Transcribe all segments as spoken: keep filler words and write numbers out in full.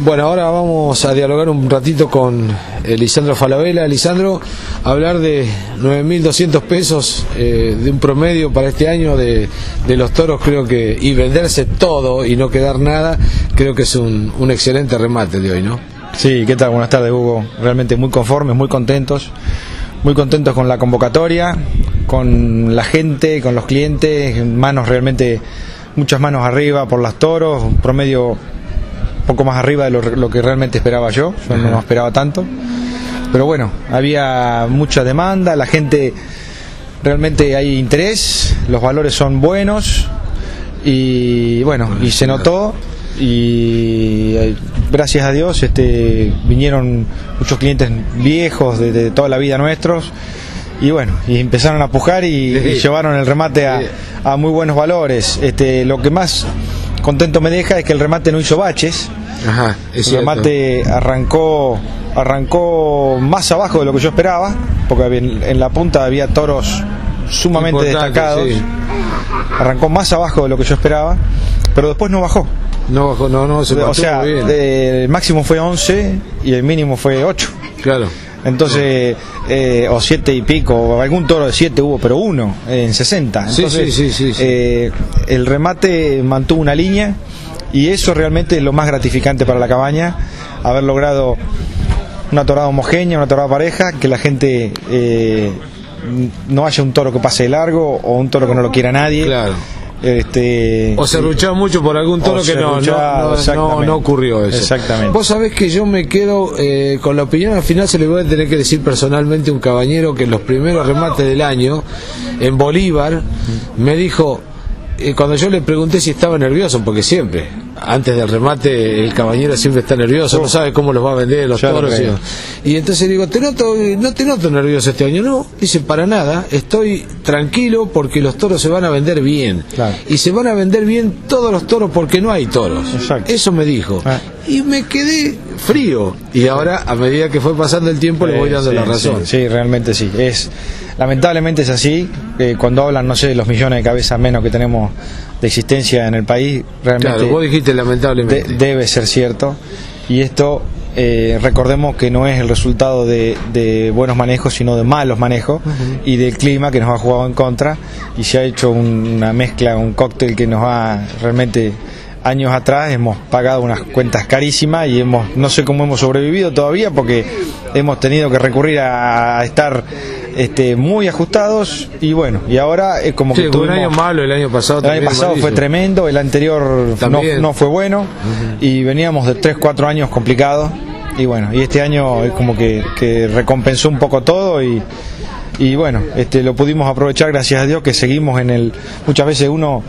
Bueno, ahora vamos a dialogar un ratito con Lisandro Falabella. Lisandro, hablar de nueve mil doscientos pesos eh, de un promedio para este año de, de los toros, creo que, y venderse todo y no quedar nada, creo que es un, un excelente remate de hoy, ¿no? Sí, ¿qué tal? Buenas tardes, Hugo. Realmente muy conformes, muy contentos, muy contentos con la convocatoria, con la gente, con los clientes, manos realmente, muchas manos arriba por las toros, un promedio poco más arriba de lo, lo que realmente esperaba yo, yo no esperaba tanto, pero bueno, había mucha demanda, la gente realmente hay interés, los valores son buenos y bueno, y se notó y gracias a Dios este vinieron muchos clientes viejos de, de toda la vida nuestros y bueno, y empezaron a pujar y, y llevaron el remate a, a muy buenos valores. Este, lo que más contento me deja es que el remate no hizo baches. Ajá, es el remate arrancó arrancó más abajo de lo que yo esperaba, porque en, en la punta había toros sumamente destacados. Sí. Arrancó más abajo de lo que yo esperaba, pero después no bajó. No bajó, no, no, se o sea, bien. De, el máximo fue once y el mínimo fue ocho. Claro. Entonces, eh, o siete y pico, algún toro de siete hubo, pero uno en sesenta. Entonces, sí, sí, sí, sí, sí. Eh, el remate mantuvo una línea y eso realmente es lo más gratificante para la cabaña, haber logrado una torada homogénea, una torada pareja, que la gente eh, no haya un toro que pase de largo o un toro que no lo quiera nadie. Claro. Este, o se ruchaba mucho por algún toro que no, no, no, no, no ocurrió eso. Exactamente. Vos sabés que yo me quedo eh, con la opinión, al final se le voy a tener que decir personalmente a un caballero que en los primeros remates del año en Bolívar me dijo, eh, cuando yo le pregunté si estaba nervioso, porque siempre antes del remate el caballero siempre está nervioso, no sabe cómo los va a vender los toros, y, y entonces digo, te noto, no te noto nervioso este año. No, dice, para nada, estoy tranquilo porque los toros se van a vender bien. Claro. Y se van a vender bien todos los toros porque no hay toros. Exacto. Eso me dijo. Ah. Y me quedé frío. Y ahora, a medida que fue pasando el tiempo, le voy dando sí, la razón. Sí, sí, realmente sí. Es, lamentablemente es así. Eh, cuando hablan, no sé, de los millones de cabezas menos que tenemos de existencia en el país, realmente. Claro, vos dijiste lamentablemente. De, debe ser cierto. Y esto, eh, recordemos que no es el resultado de, de buenos manejos, sino de malos manejos, uh-huh. y del clima que nos ha jugado en contra. Y se ha hecho un, una mezcla, un cóctel que nos ha realmente. Años atrás hemos pagado unas cuentas carísimas y hemos no sé cómo hemos sobrevivido todavía porque hemos tenido que recurrir a, a estar este, muy ajustados y bueno, y ahora es como sí, que tuvimos, un año malo el año pasado. El año pasado fue tremendo, el anterior no, no fue bueno, uh-huh. y veníamos de tres cuatro años complicados y bueno, y este año es como que, que recompensó un poco todo y y bueno, este lo pudimos aprovechar gracias a Dios que seguimos en el, muchas veces uno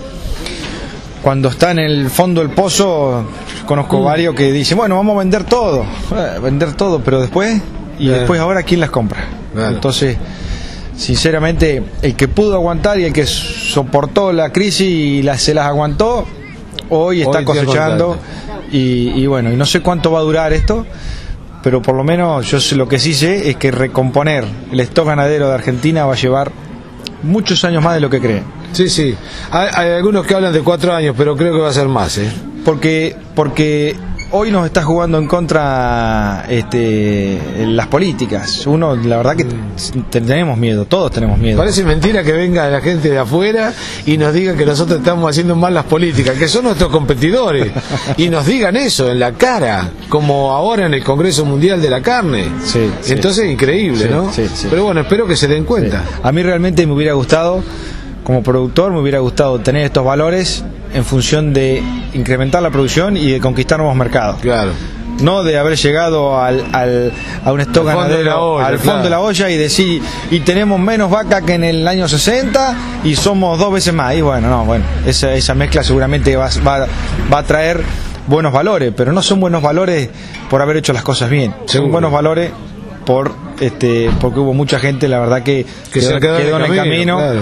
cuando está en el fondo del pozo, conozco mm. varios que dicen, bueno, vamos a vender todo, eh, vender todo, pero después, y yeah. después ahora, ¿quién las compra? Claro. Entonces, sinceramente, el que pudo aguantar y el que soportó la crisis y la, se las aguantó, hoy está hoy cosechando, y, y bueno, y no sé cuánto va a durar esto, pero por lo menos yo sé, lo que sí sé es que recomponer el stock ganadero de Argentina va a llevar muchos años más de lo que creen. Sí, sí. Hay, hay algunos que hablan de cuatro años, pero creo que va a ser más, ¿eh? Porque, porque hoy nos está jugando en contra este, las políticas. Uno, la verdad que tenemos miedo, todos tenemos miedo. Parece mentira que venga la gente de afuera y nos diga que nosotros estamos haciendo mal las políticas, que son nuestros competidores, y nos digan eso en la cara, como ahora en el Congreso Mundial de la Carne. Sí, Entonces, sí. increíble, sí, ¿no? Sí, sí. Pero bueno, espero que se den cuenta. Sí. A mí realmente me hubiera gustado, como productor, me hubiera gustado tener estos valores en función de incrementar la producción y de conquistar nuevos mercados. Claro. No de haber llegado al, al, a un stock ganadero al fondo de la olla y decir, y tenemos menos vaca que en el año sesenta y somos dos veces más. Y bueno, no, bueno, esa, esa mezcla seguramente va, va, va a traer buenos valores, pero no son buenos valores por haber hecho las cosas bien. Seguro. Son buenos valores por este porque hubo mucha gente, la verdad, que, que quedó, se quedó quedó en el camino, camino claro.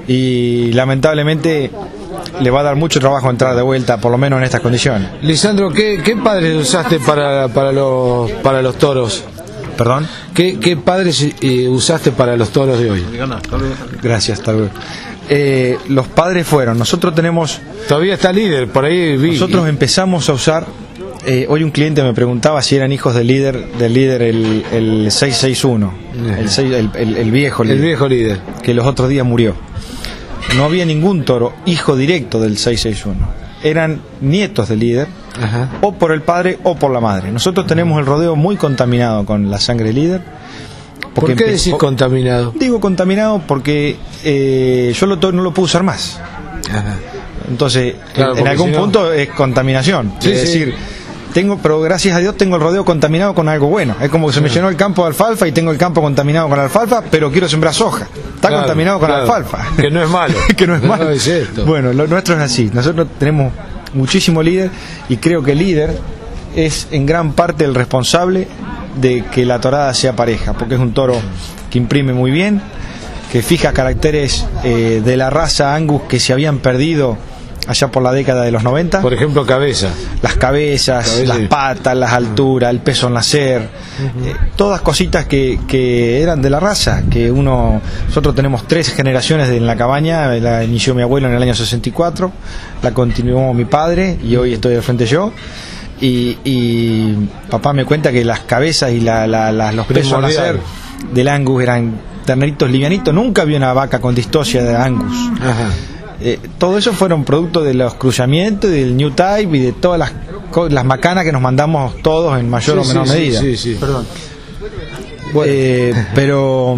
Y lamentablemente le va a dar mucho trabajo entrar de vuelta, por lo menos en estas condiciones. Lisandro, ¿qué, qué padres usaste para, para, los, para los toros? ¿Perdón? ¿Qué, qué padres eh, usaste para los toros de hoy? Gracias, hasta luego. Eh, los padres fueron, nosotros tenemos... Todavía está líder, por ahí vi. Nosotros empezamos a usar Eh, hoy un cliente me preguntaba si eran hijos del líder, del líder el, el seiscientos sesenta y uno, el, seis, el, el, el viejo líder, el viejo líder, que los otros días murió. No había ningún toro hijo directo del seiscientos sesenta y uno. Eran nietos del líder, ajá, o por el padre o por la madre. Nosotros tenemos el rodeo muy contaminado con la sangre del líder. ¿Por qué decís contaminado? Digo contaminado porque eh, yo lo, no lo puedo usar más. Ajá. Entonces, claro, en, en algún si no... punto es contaminación. Sí, es sí. decir, tengo, pero gracias a Dios tengo el rodeo contaminado con algo bueno. Es como que se me llenó el campo de alfalfa y tengo el campo contaminado con alfalfa, pero quiero sembrar soja. Está claro, contaminado con claro, alfalfa. Que no es malo. que no es malo. No es esto. Bueno, lo nuestro es así. Nosotros tenemos muchísimo líder y creo que el líder es en gran parte el responsable de que la torada sea pareja, porque es un toro que imprime muy bien, que fija caracteres eh, de la raza Angus que se habían perdido allá por la década de los noventa. Por ejemplo, cabeza. Las cabezas, cabeza las y... patas, las alturas, el peso en nacer, uh-huh. eh, todas cositas que, que eran de la raza, que uno, nosotros tenemos tres generaciones en la cabaña, la inició mi abuelo en el año sesenta y cuatro, la continuó mi padre y hoy estoy al frente yo. Y, y papá me cuenta que las cabezas y la, la, la, los pesos al nacer del Angus eran terneritos livianitos. Nunca había una vaca con distosia de Angus. Ajá. Eh, todo eso fueron producto de los cruzamientos y del New Type y de todas las, las macanas que nos mandamos todos en mayor sí, o menor sí, medida. Sí, sí, sí. Perdón. Bueno. Eh, pero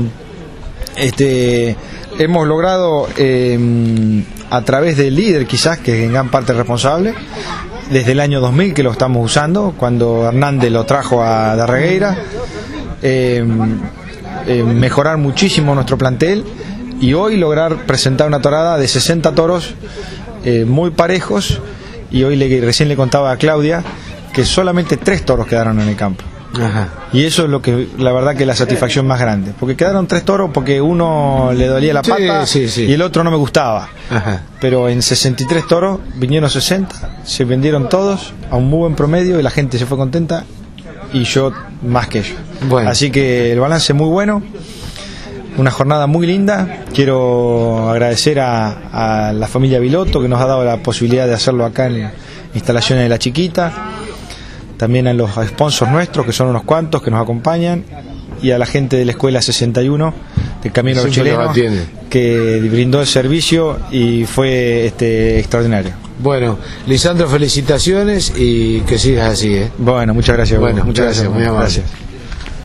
este hemos logrado eh, a través del líder, quizás, que es en gran parte responsable, desde el año dos mil que lo estamos usando, cuando Hernández lo trajo a Darregueira, eh, eh, mejorar muchísimo nuestro plantel y hoy lograr presentar una torada de sesenta toros eh, muy parejos. Y hoy le, recién le contaba a Claudia que solamente tres toros quedaron en el campo. Ajá. Y eso es lo que, la verdad, que es la satisfacción más grande, porque quedaron tres toros porque uno le dolía la pata, sí, sí, sí, y el otro no me gustaba. Ajá. Pero en sesenta y tres toros vinieron sesenta, se vendieron todos a un muy buen promedio y la gente se fue contenta y yo más que ellos. Bueno. Así que el balance muy bueno, una jornada muy linda. Quiero agradecer a, a la familia Vilotto, que nos ha dado la posibilidad de hacerlo acá en instalaciones de La Chiquita. También a los sponsors nuestros, que son unos cuantos, que nos acompañan, y a la gente de la Escuela sesenta y uno del Camino de los Chilenos, que brindó el servicio y fue este extraordinario. Bueno, Lisandro, felicitaciones y que sigas así, ¿eh? Bueno, muchas gracias. Bueno, muchas gracias, gracias, muy amable. Gracias.